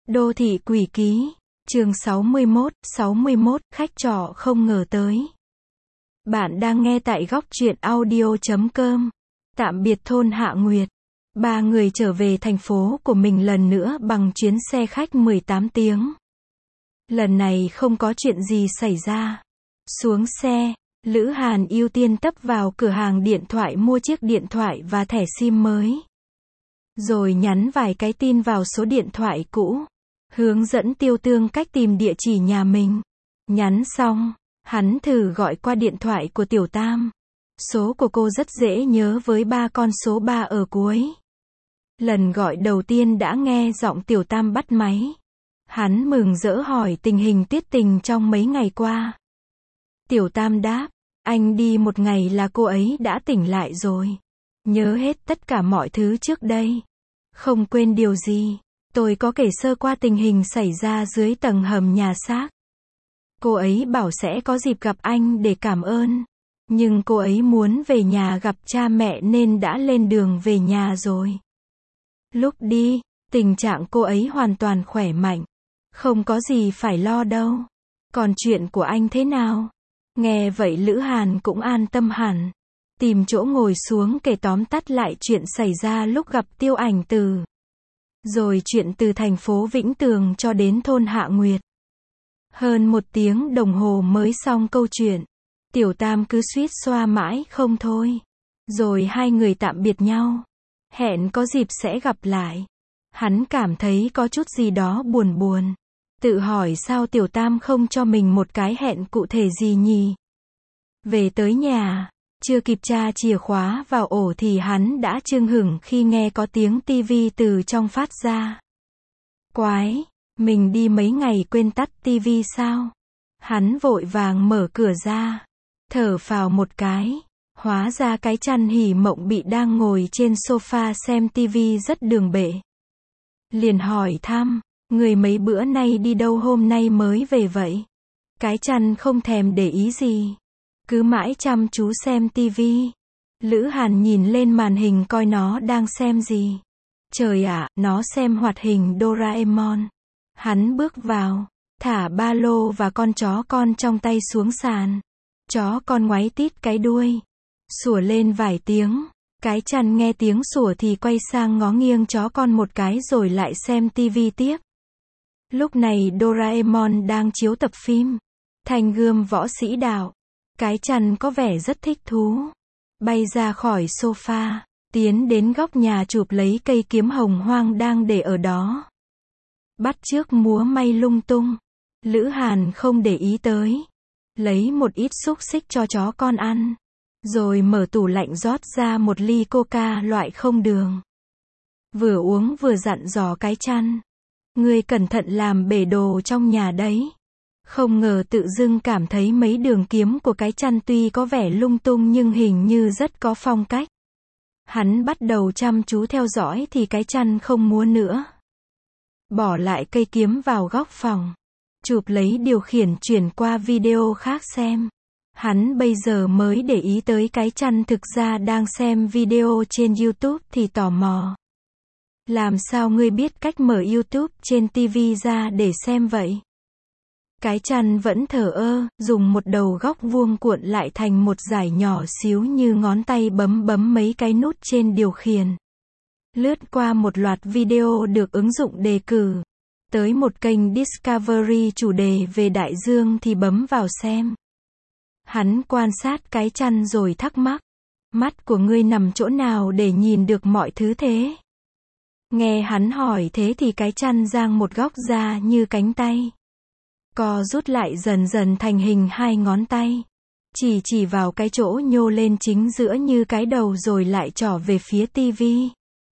Đô thị quỷ ký, chương 61, khách trọ không ngờ tới. Bạn đang nghe tại góc truyện audio.com. Tạm biệt thôn Hạ Nguyệt. Ba người trở về thành phố của mình lần nữa bằng chuyến xe khách 18 tiếng. Lần này không có chuyện gì xảy ra. Xuống xe, Lữ Hàn ưu tiên tấp vào cửa hàng điện thoại mua chiếc điện thoại và thẻ SIM mới. Rồi nhắn vài cái tin vào số điện thoại cũ. Hướng dẫn Tiêu Tương cách tìm địa chỉ nhà mình. Nhắn xong, hắn thử gọi qua điện thoại của Tiểu Tam. Số của cô rất dễ nhớ với 3 con số 3 ở cuối. Lần gọi đầu tiên đã nghe giọng Tiểu Tam bắt máy. Hắn mừng rỡ hỏi tình hình Tuyết Tình trong mấy ngày qua. Tiểu Tam đáp, anh đi một ngày là cô ấy đã tỉnh lại rồi. Nhớ hết tất cả mọi thứ trước đây. Không quên điều gì. Tôi có kể sơ qua tình hình xảy ra dưới tầng hầm nhà xác. Cô ấy bảo sẽ có dịp gặp anh để cảm ơn. Nhưng cô ấy muốn về nhà gặp cha mẹ nên đã lên đường về nhà rồi. Lúc đi, tình trạng cô ấy hoàn toàn khỏe mạnh. Không có gì phải lo đâu. Còn chuyện của anh thế nào? Nghe vậy Lữ Hàn cũng an tâm hẳn. Tìm chỗ ngồi xuống kể tóm tắt lại chuyện xảy ra lúc gặp Tiêu Ảnh Từ. Rồi chuyện từ thành phố Vĩnh Tường cho đến thôn Hạ Nguyệt. Hơn 1 tiếng đồng hồ mới xong câu chuyện. Tiểu Tam cứ suýt xoa mãi không thôi. Rồi hai người tạm biệt nhau. Hẹn có dịp sẽ gặp lại. Hắn cảm thấy có chút gì đó buồn buồn. Tự hỏi sao Tiểu Tam không cho mình một cái hẹn cụ thể gì nhỉ? Về tới nhà, chưa kịp tra chìa khóa vào ổ thì hắn đã chưng hửng khi nghe có tiếng tivi từ trong phát ra. Quái, mình đi mấy ngày quên tắt tivi sao? Hắn vội vàng mở cửa ra, thở phào một cái. Hóa ra cái chăn hỉ mộng bị đang ngồi trên sofa xem tivi rất đường bệ. Liền hỏi thăm, người mấy bữa nay đi đâu hôm nay mới về vậy? Cái chăn không thèm để ý gì. Cứ mãi chăm chú xem tivi. Lữ Hàn nhìn lên màn hình coi nó đang xem gì. Trời ạ, nó xem hoạt hình Doraemon. Hắn bước vào, thả ba lô và con chó con trong tay xuống sàn. Chó con ngoáy tít cái đuôi, sủa lên vài tiếng. Cái chăn nghe tiếng sủa thì quay sang ngó nghiêng chó con một cái rồi lại xem tivi tiếp. Lúc này Doraemon đang chiếu tập phim Thanh Gươm Võ Sĩ Đạo. Cái chăn có vẻ rất thích thú. Bay ra khỏi sofa, tiến đến góc nhà chụp lấy cây kiếm hồng hoang đang để ở đó. Bắt chước múa may lung tung. Lữ Hàn không để ý tới. Lấy một ít xúc xích cho chó con ăn. Rồi mở tủ lạnh rót ra một ly coca loại không đường. Vừa uống vừa dặn dò cái chăn. Ngươi cẩn thận làm bể đồ trong nhà đấy. Không ngờ tự dưng cảm thấy mấy đường kiếm của cái chăn tuy có vẻ lung tung nhưng hình như rất có phong cách. Hắn bắt đầu chăm chú theo dõi thì cái chăn không múa nữa. Bỏ lại cây kiếm vào góc phòng. Chụp lấy điều khiển chuyển qua video khác xem. Hắn bây giờ mới để ý tới cái chăn thực ra đang xem video trên YouTube thì tò mò. Làm sao ngươi biết cách mở YouTube trên TV ra để xem vậy? Cái chăn vẫn thờ ơ, dùng một đầu góc vuông cuộn lại thành một dải nhỏ xíu như ngón tay bấm mấy cái nút trên điều khiển. Lướt qua một loạt video được ứng dụng đề cử. Tới một kênh Discovery chủ đề về đại dương thì bấm vào xem. Hắn quan sát cái chăn rồi thắc mắc. Mắt của ngươi nằm chỗ nào để nhìn được mọi thứ thế? Nghe hắn hỏi thế thì cái chăn giang một góc ra như cánh tay. Co rút lại dần dần thành hình 2 ngón tay. Chỉ vào cái chỗ nhô lên chính giữa như cái đầu rồi lại trỏ về phía tivi.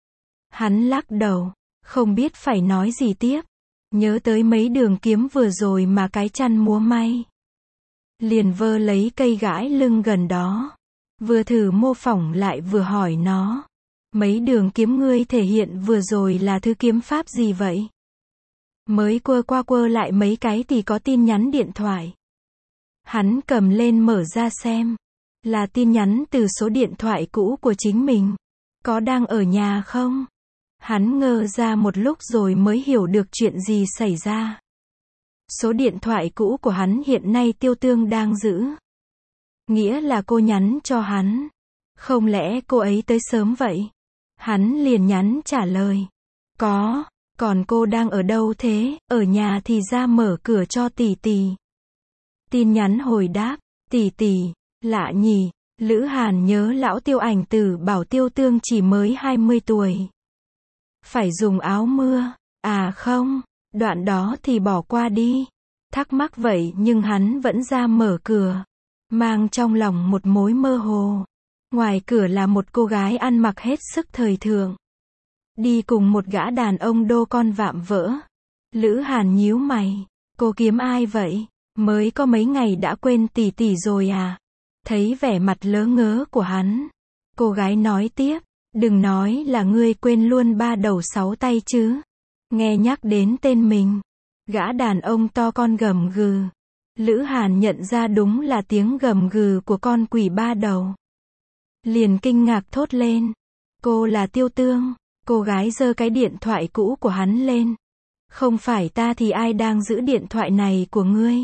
Hắn lắc đầu, không biết phải nói gì tiếp. Nhớ tới mấy đường kiếm vừa rồi mà cái chăn múa may. Liền vơ lấy cây gãi lưng gần đó. Vừa thử mô phỏng lại vừa hỏi nó. Mấy đường kiếm ngươi thể hiện vừa rồi là thứ kiếm pháp gì vậy? Mới quơ qua quơ lại mấy cái thì có tin nhắn điện thoại. Hắn cầm lên mở ra xem. Là tin nhắn từ số điện thoại cũ của chính mình. Có đang ở nhà không? Hắn ngơ ra một lúc rồi mới hiểu được chuyện gì xảy ra. Số điện thoại cũ của hắn hiện nay Tiêu Tương đang giữ. Nghĩa là cô nhắn cho hắn. Không lẽ cô ấy tới sớm vậy? Hắn liền nhắn trả lời. Có, còn cô đang ở đâu thế? Ở nhà thì ra mở cửa cho tỷ tỷ. Tin nhắn hồi đáp, tỷ tỷ, lạ nhỉ, Lữ Hàn nhớ lão Tiêu Ảnh Tử bảo Tiêu Tương chỉ mới 20 tuổi. Phải dùng áo mưa, à không, đoạn đó thì bỏ qua đi. Thắc mắc vậy nhưng hắn vẫn ra mở cửa, mang trong lòng một mối mơ hồ. Ngoài cửa là một cô gái ăn mặc hết sức thời thượng, đi cùng một gã đàn ông đô con vạm vỡ. Lữ Hàn nhíu mày, cô kiếm ai vậy? Mới có mấy ngày đã quên tỷ tỷ rồi à? Thấy vẻ mặt lớ ngớ của hắn, cô gái nói tiếp, đừng nói là ngươi quên luôn 3 đầu 6 tay chứ. Nghe nhắc đến tên mình, gã đàn ông to con gầm gừ. Lữ Hàn nhận ra đúng là tiếng gầm gừ của con quỷ 3 đầu. Liền kinh ngạc thốt lên, cô là Tiêu Tương. Cô gái giơ cái điện thoại cũ của hắn lên. Không phải ta thì ai đang giữ điện thoại này của ngươi?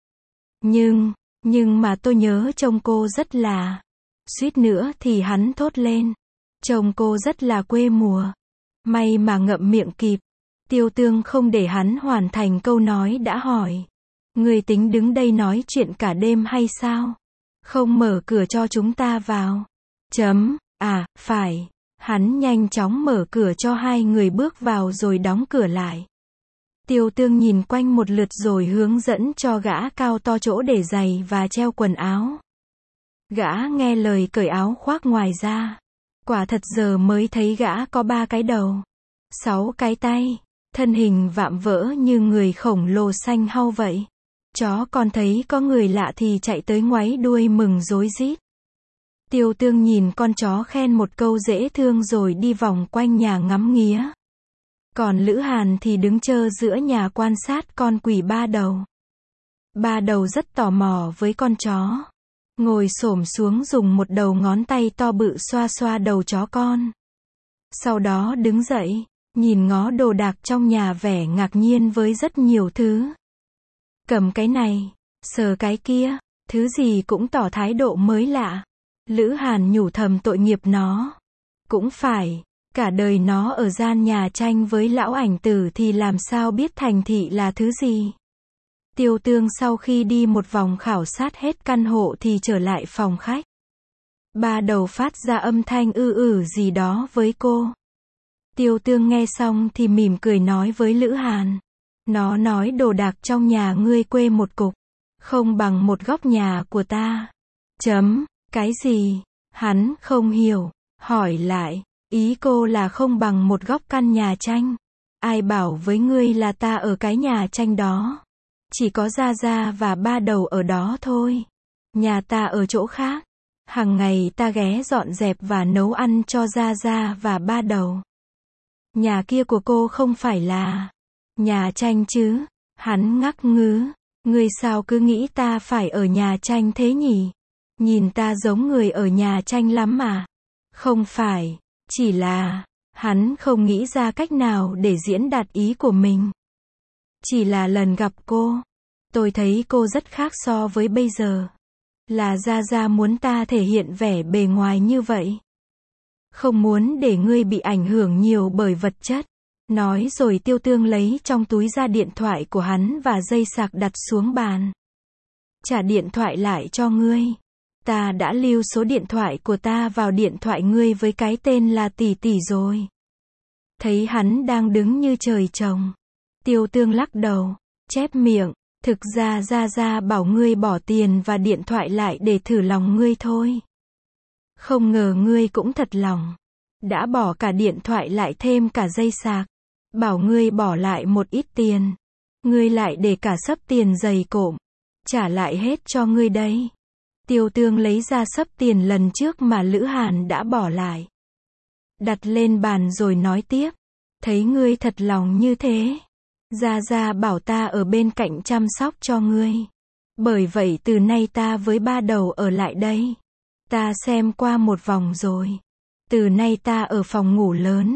Nhưng mà tôi nhớ trông cô rất là... Suýt nữa thì hắn thốt lên. Trông cô rất là quê mùa. May mà ngậm miệng kịp. Tiêu Tương không để hắn hoàn thành câu nói đã hỏi. Ngươi tính đứng đây nói chuyện cả đêm hay sao? Không mở cửa cho chúng ta vào. À, phải. Hắn nhanh chóng mở cửa cho hai người bước vào rồi đóng cửa lại. Tiêu Tương nhìn quanh một lượt rồi hướng dẫn cho gã cao to chỗ để giày và treo quần áo. Gã nghe lời cởi áo khoác ngoài ra. Quả thật giờ mới thấy gã có 3 cái đầu, 6 cái tay, thân hình vạm vỡ như người khổng lồ xanh hau vậy. Chó con thấy có người lạ thì chạy tới ngoáy đuôi mừng rối rít. Tiêu Tương nhìn con chó khen một câu dễ thương rồi đi vòng quanh nhà ngắm nghía. Còn Lữ Hàn thì đứng trơ giữa nhà quan sát con quỷ 3 đầu. 3 đầu rất tò mò với con chó. Ngồi xổm xuống dùng một đầu ngón tay to bự xoa xoa đầu chó con. Sau đó đứng dậy, nhìn ngó đồ đạc trong nhà vẻ ngạc nhiên với rất nhiều thứ. Cầm cái này, sờ cái kia, thứ gì cũng tỏ thái độ mới lạ. Lữ Hàn nhủ thầm tội nghiệp nó. Cũng phải, cả đời nó ở gian nhà tranh với lão Ảnh Tử thì làm sao biết thành thị là thứ gì. Tiêu Tương sau khi đi một vòng khảo sát hết căn hộ thì trở lại phòng khách. 3 đầu phát ra âm thanh gì đó với cô. Tiêu Tương nghe xong thì mỉm cười nói với Lữ Hàn. Nó nói đồ đạc trong nhà ngươi quê một cục, không bằng một góc nhà của ta. Cái gì? Hắn không hiểu, hỏi lại, ý cô là không bằng một góc căn nhà tranh. Ai bảo với ngươi là ta ở cái nhà tranh đó? Chỉ có Gia Gia và 3 đầu ở đó thôi. Nhà ta ở chỗ khác. Hàng ngày ta ghé dọn dẹp và nấu ăn cho Gia Gia và 3 đầu. Nhà kia của cô không phải là nhà tranh chứ? Hắn ngắc ngứ. Ngươi sao cứ nghĩ ta phải ở nhà tranh thế nhỉ? Nhìn ta giống người ở nhà tranh lắm mà. Không phải, chỉ là, hắn không nghĩ ra cách nào để diễn đạt ý của mình. Chỉ là lần gặp cô, tôi thấy cô rất khác so với bây giờ. Là Gia Gia muốn ta thể hiện vẻ bề ngoài như vậy. Không muốn để ngươi bị ảnh hưởng nhiều bởi vật chất. Nói rồi Tiêu Tương lấy trong túi ra điện thoại của hắn và dây sạc đặt xuống bàn. Trả điện thoại lại cho ngươi. Ta đã lưu số điện thoại của ta vào điện thoại ngươi với cái tên là Tỷ Tỷ rồi. Thấy hắn đang đứng như trời trồng. Tiêu Tương lắc đầu, chép miệng. Thực ra Gia Gia bảo ngươi bỏ tiền và điện thoại lại để thử lòng ngươi thôi. Không ngờ ngươi cũng thật lòng. Đã bỏ cả điện thoại lại thêm cả dây sạc. Bảo ngươi bỏ lại một ít tiền. Ngươi lại để cả xấp tiền dày cộm. Trả lại hết cho ngươi đây. Tiêu Tương lấy ra xấp tiền lần trước mà Lữ Hàn đã bỏ lại. Đặt lên bàn rồi nói tiếp. Thấy ngươi thật lòng như thế. Gia Gia bảo ta ở bên cạnh chăm sóc cho ngươi. Bởi vậy từ nay ta với 3 đầu ở lại đây. Ta xem qua một vòng rồi. Từ nay ta ở phòng ngủ lớn.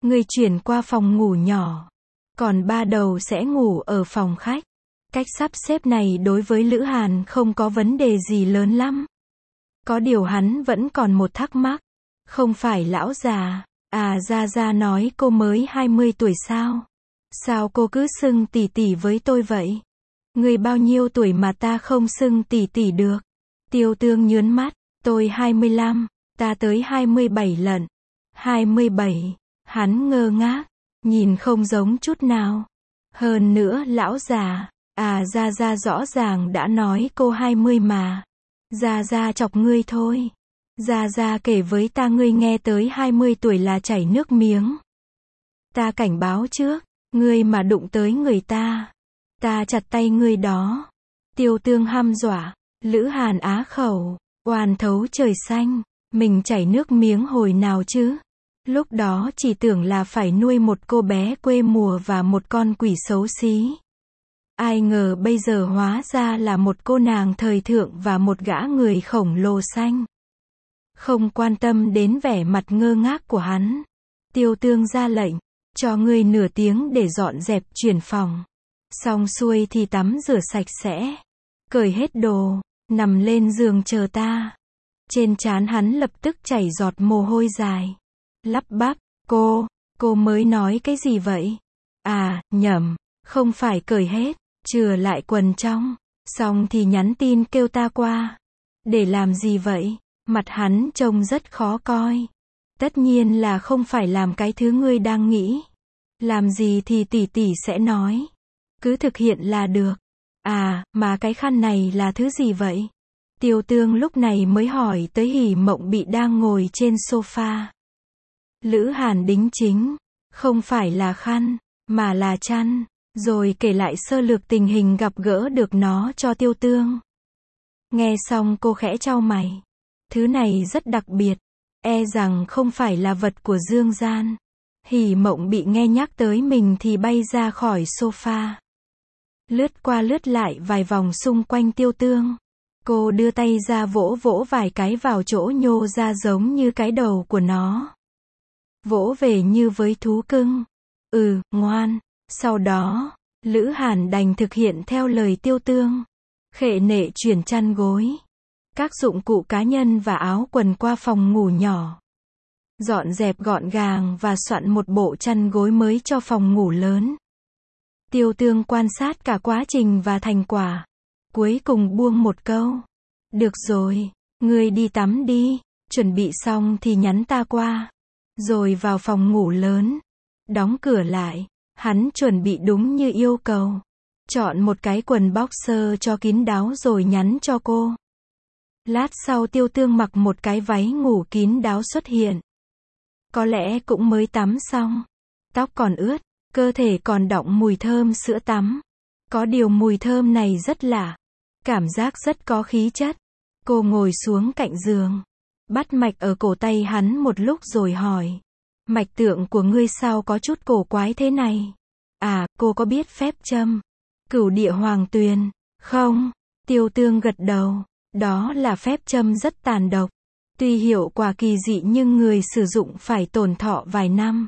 Ngươi chuyển qua phòng ngủ nhỏ. Còn ba đầu sẽ ngủ ở phòng khách. Cách sắp xếp này đối với Lữ Hàn không có vấn đề gì lớn lắm. Có điều hắn vẫn còn một thắc mắc. Không phải lão già. À, Gia Gia nói cô mới 20 tuổi sao? Sao cô cứ xưng tỷ tỷ với tôi vậy? Người bao nhiêu tuổi mà ta không xưng tỷ tỷ được? Tiêu Tương nhớn mắt. Tôi 25. Ta tới 27 lận. 27. Hắn ngơ ngác. Nhìn không giống chút nào. Hơn nữa lão già. À, Gia Gia rõ ràng đã nói cô 20 mà. Gia Gia chọc ngươi thôi. Gia Gia kể với ta ngươi nghe tới 20 tuổi là chảy nước miếng. Ta cảnh báo trước, ngươi mà đụng tới người ta chặt tay ngươi đó. Tiêu Tương hăm dọa. Lữ Hàn á khẩu. Oan thấu trời xanh. Mình chảy nước miếng hồi nào chứ? Lúc đó chỉ tưởng là phải nuôi một cô bé quê mùa và một con quỷ xấu xí. Ai ngờ bây giờ hóa ra là một cô nàng thời thượng và một gã người khổng lồ xanh. Không quan tâm đến vẻ mặt ngơ ngác của hắn. Tiêu Tương ra lệnh. Cho ngươi nửa tiếng để dọn dẹp chuyển phòng. Xong xuôi thì tắm rửa sạch sẽ. Cởi hết đồ. Nằm lên giường chờ ta. Trên trán hắn lập tức chảy giọt mồ hôi dài. Lắp bắp. Cô mới nói cái gì vậy? À, nhầm. Không phải cởi hết. Chừa lại quần trong. Xong thì nhắn tin kêu ta qua. Để làm gì vậy? Mặt hắn trông rất khó coi. Tất nhiên là không phải làm cái thứ ngươi đang nghĩ. Làm gì thì tỷ tỷ sẽ nói. Cứ thực hiện là được. À, mà cái khăn này là thứ gì vậy? Tiêu Tương lúc này mới hỏi tới Hỉ Mộng Bị đang ngồi trên sofa. Lữ Hàn đính chính. Không phải là khăn, mà là chăn. Rồi kể lại sơ lược tình hình gặp gỡ được nó cho Tiêu Tương. Nghe xong cô khẽ chau mày. Thứ này rất đặc biệt. E rằng không phải là vật của dương gian. Hỉ Mộng Bị nghe nhắc tới mình thì bay ra khỏi sofa. Lướt qua lướt lại vài vòng xung quanh Tiêu Tương. Cô đưa tay ra vỗ vỗ vài cái vào chỗ nhô ra giống như cái đầu của nó. Vỗ về như với thú cưng. Ngoan. Sau đó, Lữ Hàn đành thực hiện theo lời Tiêu Tương. Khệ nệ chuyển chăn gối. Các dụng cụ cá nhân và áo quần qua phòng ngủ nhỏ. Dọn dẹp gọn gàng và soạn một bộ chăn gối mới cho phòng ngủ lớn. Tiêu Tương quan sát cả quá trình và thành quả. Cuối cùng buông một câu. Được rồi, ngươi đi tắm đi. Chuẩn bị xong thì nhắn ta qua. Rồi vào phòng ngủ lớn. Đóng cửa lại. Hắn chuẩn bị đúng như yêu cầu. Chọn một cái quần boxer cho kín đáo rồi nhắn cho cô. Lát sau Tiêu Tương mặc một cái váy ngủ kín đáo xuất hiện. Có lẽ cũng mới tắm xong. Tóc còn ướt, cơ thể còn đọng mùi thơm sữa tắm. Có điều mùi thơm này rất lạ. Cảm giác rất có khí chất. Cô ngồi xuống cạnh giường. Bắt mạch ở cổ tay hắn một lúc rồi hỏi. Mạch tượng của ngươi sao có chút cổ quái thế này? À, cô có biết phép châm Cửu Địa Hoàng Tuyền không? Tiêu Tương gật đầu. Đó là phép châm rất tàn độc. Tuy hiệu quả kỳ dị nhưng người sử dụng phải tồn thọ vài năm.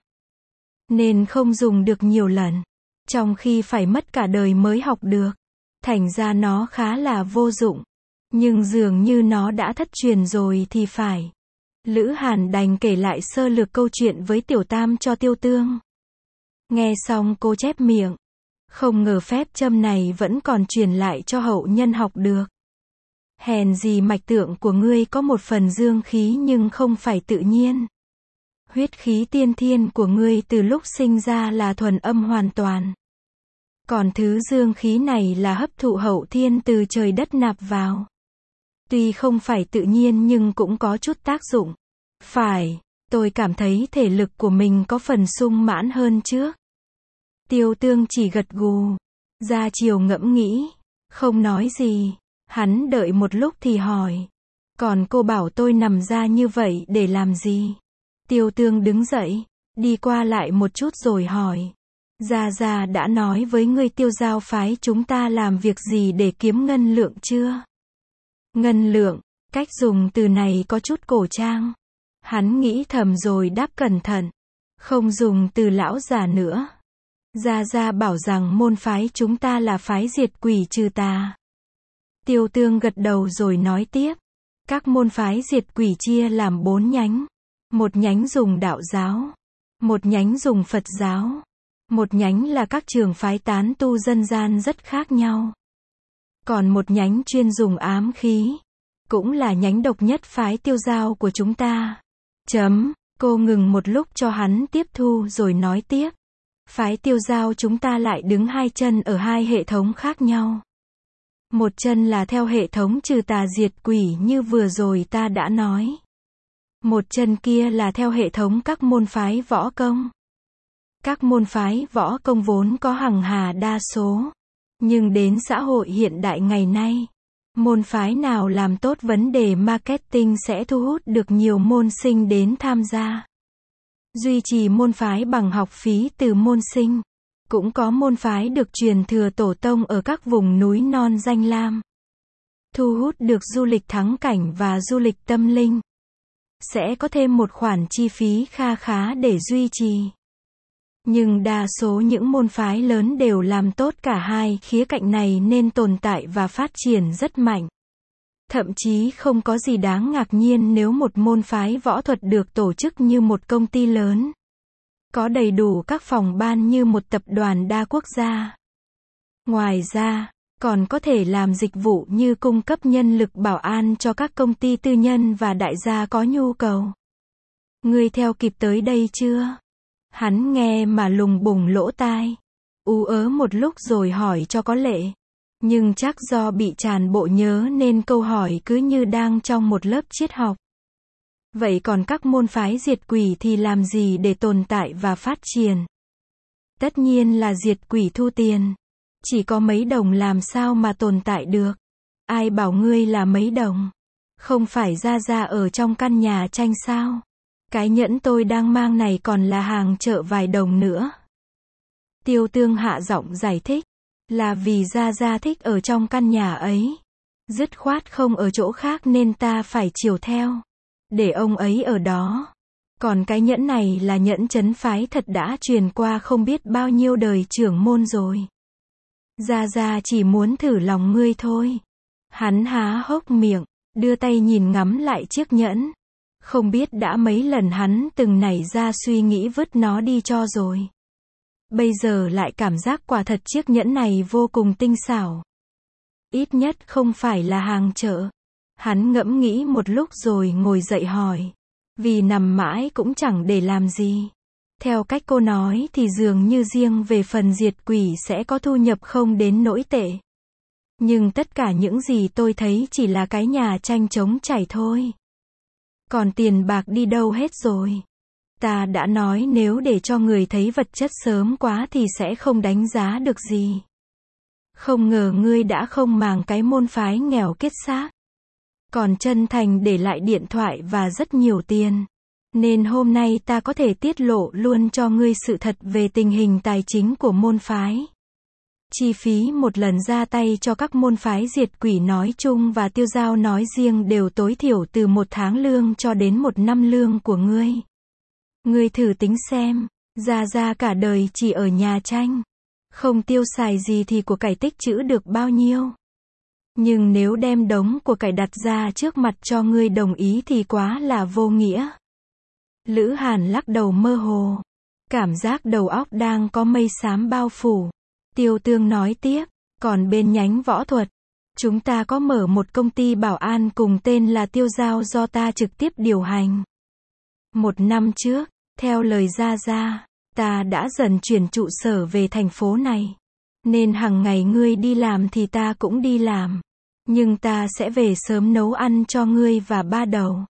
Nên không dùng được nhiều lần. Trong khi phải mất cả đời mới học được. Thành ra nó khá là vô dụng. Nhưng dường như nó đã thất truyền rồi thì phải. Lữ Hàn đành kể lại sơ lược câu chuyện với Tiểu Tam cho Tiêu Tương. Nghe xong cô chép miệng. Không ngờ phép châm này vẫn còn truyền lại cho hậu nhân học được. Hèn gì mạch tượng của ngươi có một phần dương khí nhưng không phải tự nhiên. Huyết khí tiên thiên của ngươi từ lúc sinh ra là thuần âm hoàn toàn. Còn thứ dương khí này là hấp thụ hậu thiên từ trời đất nạp vào. Tuy không phải tự nhiên nhưng cũng có chút tác dụng. Phải, tôi cảm thấy thể lực của mình có phần sung mãn hơn trước. Tiêu Tương chỉ gật gù. Ra chiều ngẫm nghĩ. Không nói gì. Hắn đợi một lúc thì hỏi. Còn cô bảo tôi nằm ra như vậy để làm gì? Tiêu Tương đứng dậy. Đi qua lại một chút rồi hỏi. Gia Gia đã nói với ngươi Tiêu Giao phái chúng ta làm việc gì để kiếm ngân lượng chưa? Ngân lượng, cách dùng từ này có chút cổ trang. Hắn nghĩ thầm rồi đáp cẩn thận. Không dùng từ lão già nữa. Gia Gia bảo rằng môn phái chúng ta là phái diệt quỷ trừ tà. Tiêu Tương gật đầu rồi nói tiếp. Các môn phái diệt quỷ chia làm 4 nhánh. Một nhánh dùng đạo giáo. Một nhánh dùng Phật giáo. Một nhánh là các trường phái tán tu dân gian rất khác nhau. Còn một nhánh chuyên dùng ám khí. Cũng là nhánh độc nhất phái Tiêu Giao của chúng ta. Cô ngừng một lúc cho hắn tiếp thu rồi nói tiếp. Phái Tiêu Giao chúng ta lại đứng 2 chân ở 2 hệ thống khác nhau. Một chân là theo hệ thống trừ tà diệt quỷ như vừa rồi ta đã nói. Một chân kia là theo hệ thống các môn phái võ công. Các môn phái võ công vốn có hằng hà đa số. Nhưng đến xã hội hiện đại ngày nay, môn phái nào làm tốt vấn đề marketing sẽ thu hút được nhiều môn sinh đến tham gia. Duy trì môn phái bằng học phí từ môn sinh. Cũng có môn phái được truyền thừa tổ tông ở các vùng núi non danh lam. Thu hút được du lịch thắng cảnh và du lịch tâm linh. Sẽ có thêm một khoản chi phí kha khá để duy trì. Nhưng đa số những môn phái lớn đều làm tốt cả hai khía cạnh này nên tồn tại và phát triển rất mạnh. Thậm chí không có gì đáng ngạc nhiên nếu một môn phái võ thuật được tổ chức như một công ty lớn. Có đầy đủ các phòng ban như một tập đoàn đa quốc gia. Ngoài ra, còn có thể làm dịch vụ như cung cấp nhân lực bảo an cho các công ty tư nhân và đại gia có nhu cầu. Ngươi theo kịp tới đây chưa? Hắn nghe mà lùng bùng lỗ tai. Ú ớ một lúc rồi hỏi cho có lệ. Nhưng chắc do bị tràn bộ nhớ nên câu hỏi cứ như đang trong một lớp triết học. Vậy còn các môn phái diệt quỷ thì làm gì để tồn tại và phát triển? Tất nhiên là diệt quỷ thu tiền. Chỉ có mấy đồng làm sao mà tồn tại được? Ai bảo ngươi là mấy đồng? Không phải Gia Gia ở trong căn nhà tranh sao? Cái nhẫn tôi đang mang này còn là hàng chợ vài đồng nữa. Tiêu Tương hạ giọng giải thích. Là vì Gia Gia thích ở trong căn nhà ấy. Dứt khoát không ở chỗ khác nên ta phải chiều theo. Để ông ấy ở đó. Còn cái nhẫn này là nhẫn trấn phái thật đã truyền qua không biết bao nhiêu đời trưởng môn rồi. Gia Gia chỉ muốn thử lòng ngươi thôi. Hắn há hốc miệng, đưa tay nhìn ngắm lại chiếc nhẫn. Không biết đã mấy lần hắn từng nảy ra suy nghĩ vứt nó đi cho rồi. Bây giờ lại cảm giác quả thật chiếc nhẫn này vô cùng tinh xảo. Ít nhất không phải là hàng chợ. Hắn ngẫm nghĩ một lúc rồi ngồi dậy hỏi. Vì nằm mãi cũng chẳng để làm gì. Theo cách cô nói thì dường như riêng về phần diệt quỷ sẽ có thu nhập không đến nỗi tệ. Nhưng tất cả những gì tôi thấy chỉ là cái nhà tranh trống chảy thôi. Còn tiền bạc đi đâu hết rồi? Ta đã nói nếu để cho người thấy vật chất sớm quá thì sẽ không đánh giá được gì. Không ngờ ngươi đã không màng cái môn phái nghèo kiết xác. Còn chân thành để lại điện thoại và rất nhiều tiền. Nên hôm nay ta có thể tiết lộ luôn cho ngươi sự thật về tình hình tài chính của môn phái. Chi phí một lần ra tay cho các môn phái diệt quỷ nói chung và Tiêu Giao nói riêng đều tối thiểu từ 1 tháng lương cho đến 1 năm lương của ngươi. Ngươi thử tính xem, Gia Gia cả đời chỉ ở nhà tranh. Không tiêu xài gì thì của cải tích trữ được bao nhiêu. Nhưng nếu đem đống của cải đặt ra trước mặt cho ngươi đồng ý thì quá là vô nghĩa. Lữ Hàn lắc đầu mơ hồ. Cảm giác đầu óc đang có mây xám bao phủ. Tiêu Tương nói tiếp, còn bên nhánh võ thuật, chúng ta có mở một công ty bảo an cùng tên là Tiêu Giao do ta trực tiếp điều hành. 1 năm trước, theo lời Gia Gia, ta đã dần chuyển trụ sở về thành phố này. Nên hàng ngày ngươi đi làm thì ta cũng đi làm. Nhưng ta sẽ về sớm nấu ăn cho ngươi và ba đầu.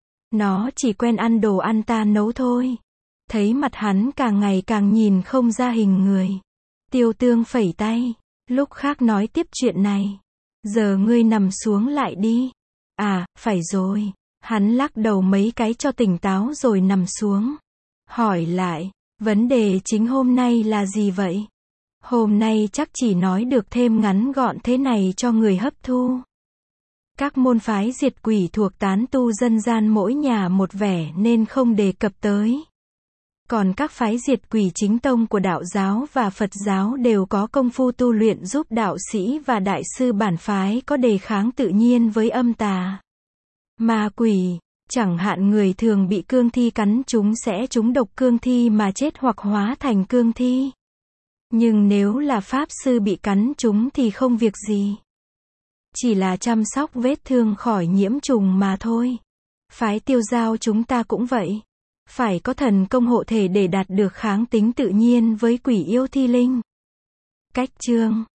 Nó chỉ quen ăn đồ ăn ta nấu thôi. Thấy mặt hắn càng ngày càng nhìn không ra hình người. Tiêu Tương phẩy tay. Lúc khác nói tiếp chuyện này. Giờ ngươi nằm xuống lại đi. À, phải rồi. Hắn lắc đầu mấy cái cho tỉnh táo rồi nằm xuống. Hỏi lại, vấn đề chính hôm nay là gì vậy? Hôm nay chắc chỉ nói được thêm ngắn gọn thế này cho người hấp thu. Các môn phái diệt quỷ thuộc tán tu dân gian mỗi nhà một vẻ nên không đề cập tới. Còn các phái diệt quỷ chính tông của đạo giáo và Phật giáo đều có công phu tu luyện giúp đạo sĩ và đại sư bản phái có đề kháng tự nhiên với âm tà, ma quỷ. Chẳng hạn người thường bị cương thi cắn chúng sẽ trúng độc cương thi mà chết hoặc hóa thành cương thi. Nhưng nếu là pháp sư bị cắn chúng thì không việc gì. Chỉ là chăm sóc vết thương khỏi nhiễm trùng mà thôi. Phái Tiêu Dao chúng ta cũng vậy. Phải có thần công hộ thể để đạt được kháng tính tự nhiên với quỷ yêu thi linh. Cách chương